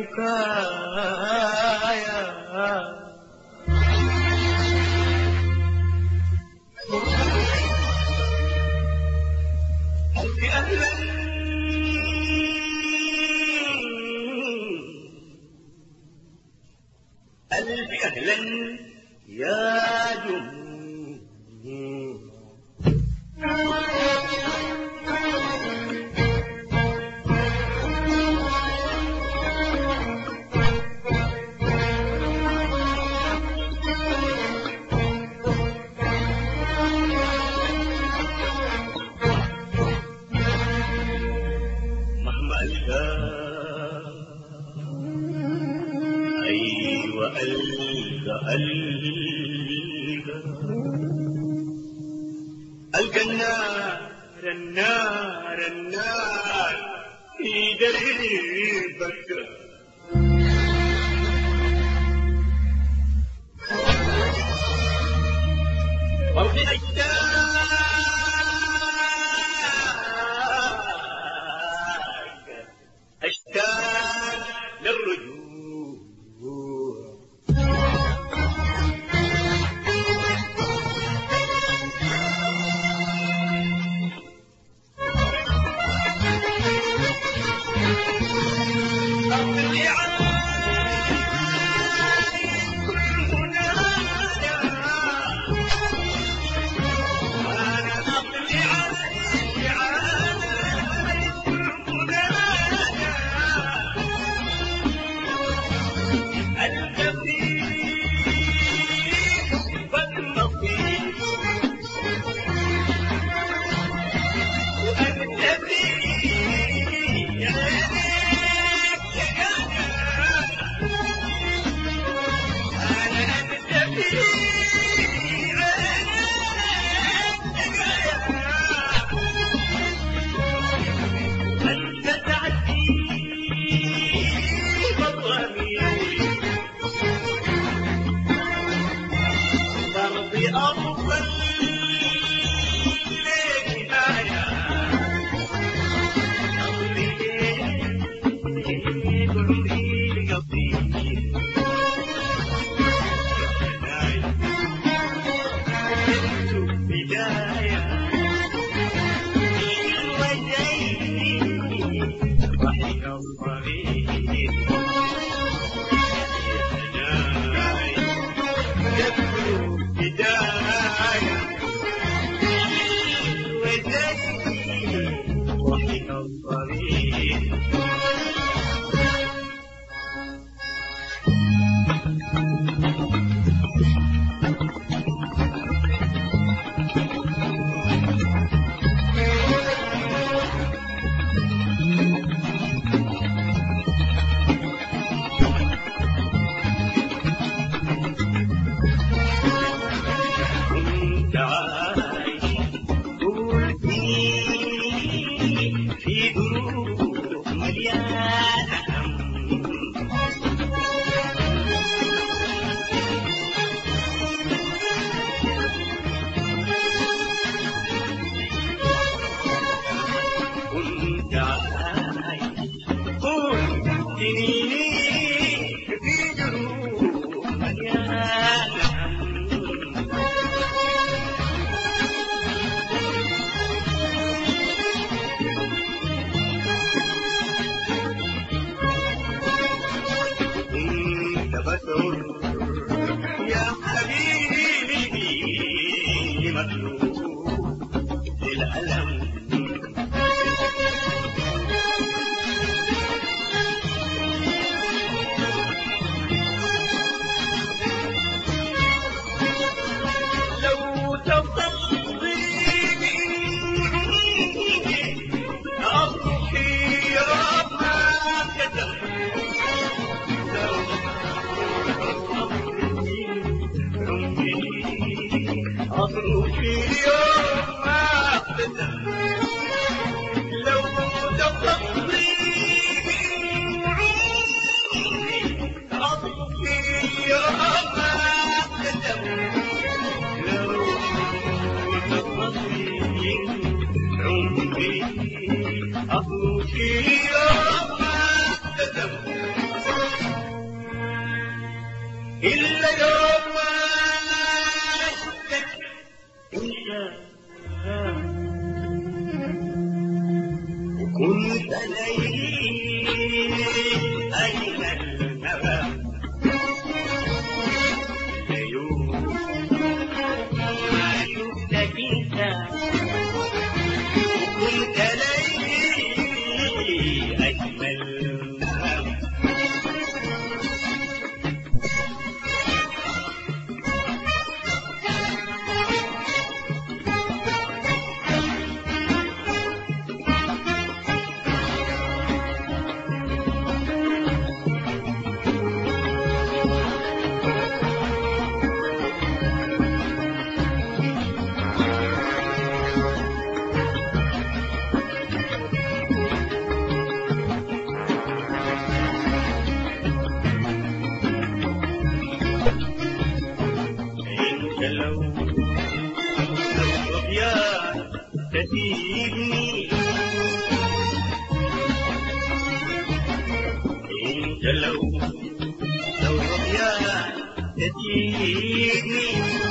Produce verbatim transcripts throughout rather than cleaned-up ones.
بكايا ألف أهلا ألف أهلا يا جمهور أيوة ألقى ألقى ألقى النار النار النار في دربك أرض أشتاق أشتاق للرجوع يا حبيبي مطلوب للألم لو تفضل أضحي ربما كتب أطروشي يوم ما أقتدم لو تفضلي أطروشي يوم ما أقتدم لو تفضلي عمري أطروشي يوم ما أقتدم كل يوم وحدك انت وكنت ليل أين النوى ليوم ما شفتك انت وكنت ليل أجمل نوى لو لو يا تسيبني انت لو لو يا تسيبني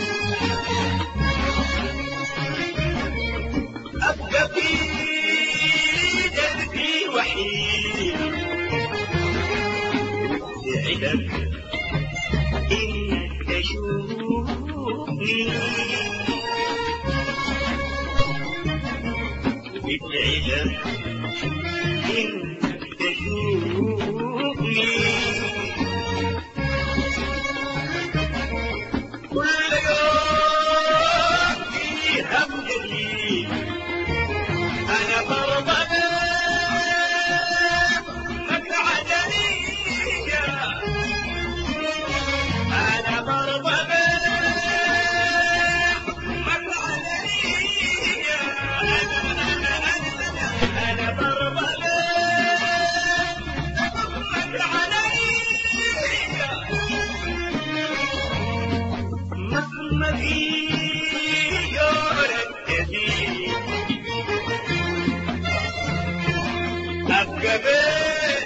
ابقى في دربي وحيد سعدك انك تشوفني بتعجب انك تشوفني كل يوم في هم جديد انا برضى مقعدني انا برضى ما في يورك جديد أبقى بيت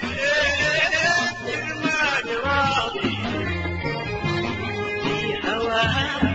المال راضي في هواك